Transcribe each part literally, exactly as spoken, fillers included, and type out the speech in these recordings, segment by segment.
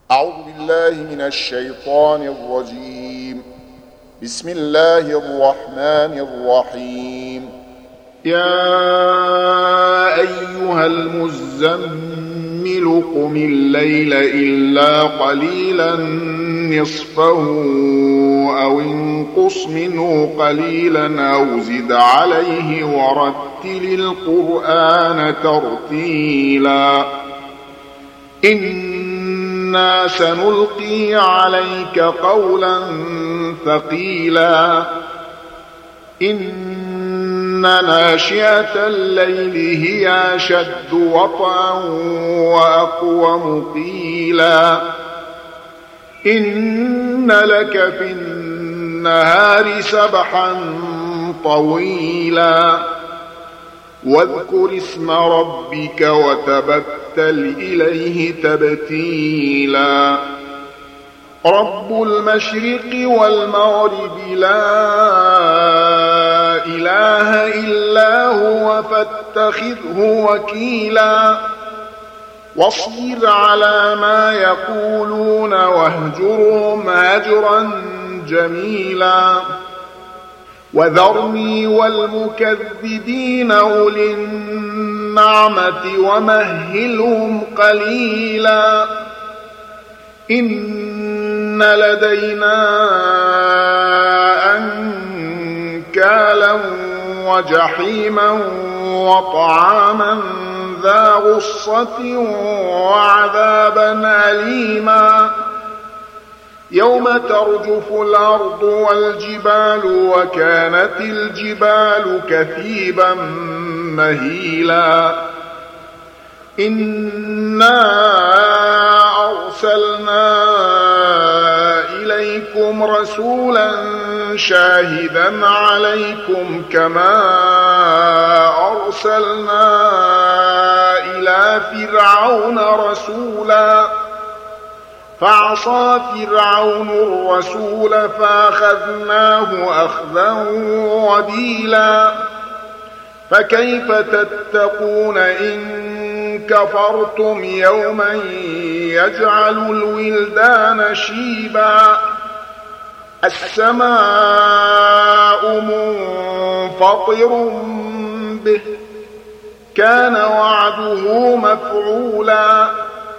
أعوذ بالله من الشيطان الرجيم. بسم الله الرحمن الرحيم. يا أيها المزمل قم الليل إلا قليلا نصفه أو انقص منه قليلا أو زد عليه ورتل القرآن ترتيلا إنا سنلقي عليك قولا ثقيلا إن ناشئة الليل هي أشد وطئا وأقوم قيلا إن لك في النهار سبحا طويلا واذكر اسم ربك وتبتل إليه تبتيلا رب المشرق والمغرب لا إله إلا هو فاتخذه وكيلا واصبر على ما يقولون واهجرهم هجرا جميلا وذرني والمكذبين أولي النعمة ومهلهم قليلا إن لدينا أنكالا وجحيما وطعاما ذا غصة وعذابا أليما يوم ترجف الأرض والجبال وكانت الجبال كثيبا مهيلا إنا أرسلنا إليكم رسولا شاهدا عليكم كما أرسلنا إلى فرعون رسولا فعصى فرعون الرسول فأخذناه أخذا وبيلا فكيف تتقون إن كفرتم يوما يجعل الولدان شيبا السماء منفطر به كان وعده مفعولا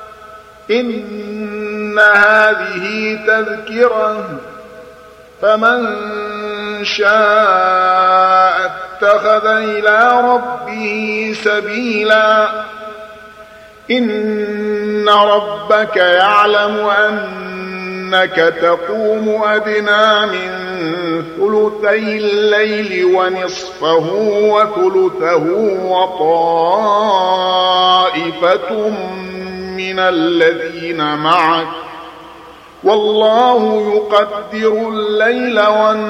إن هذه تذكرة فمن شاء اتخذ إلى ربه سبيلا إن ربك يعلم أنك تقوم أدنى من ثلثي الليل ونصفه وثلثه وطائفة من الذين معك والله يقدر الليل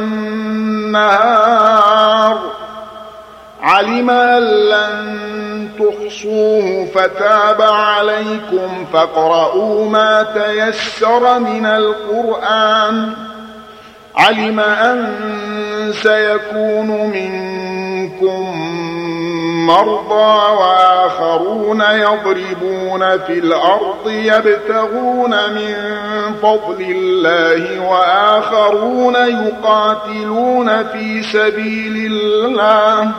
والنهار علم أن لن تحصوه فتاب عليكم فاقرؤوا ما تيسر من القرآن علم أن سيكون منكم مرضى وآخرون يضربون في الأرض يبتغون من فضل الله وآخرون يقاتلون في سبيل الله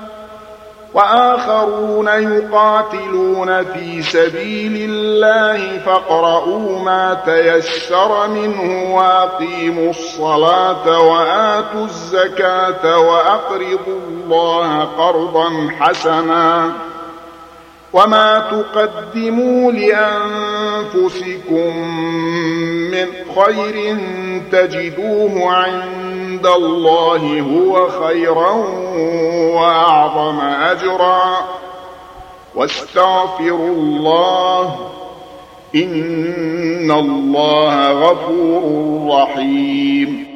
وآخرون يقاتلون في سبيل الله فاقرؤوا ما تيسر منه وأقيموا الصلاة وآتوا الزكاة وأقرضوا الله قرضا حسنا وما تقدموا لأنفسكم من خير تجدوه عند الله هو خيرا وأعظم أجرا واستغفروا الله إن الله غفور رحيم.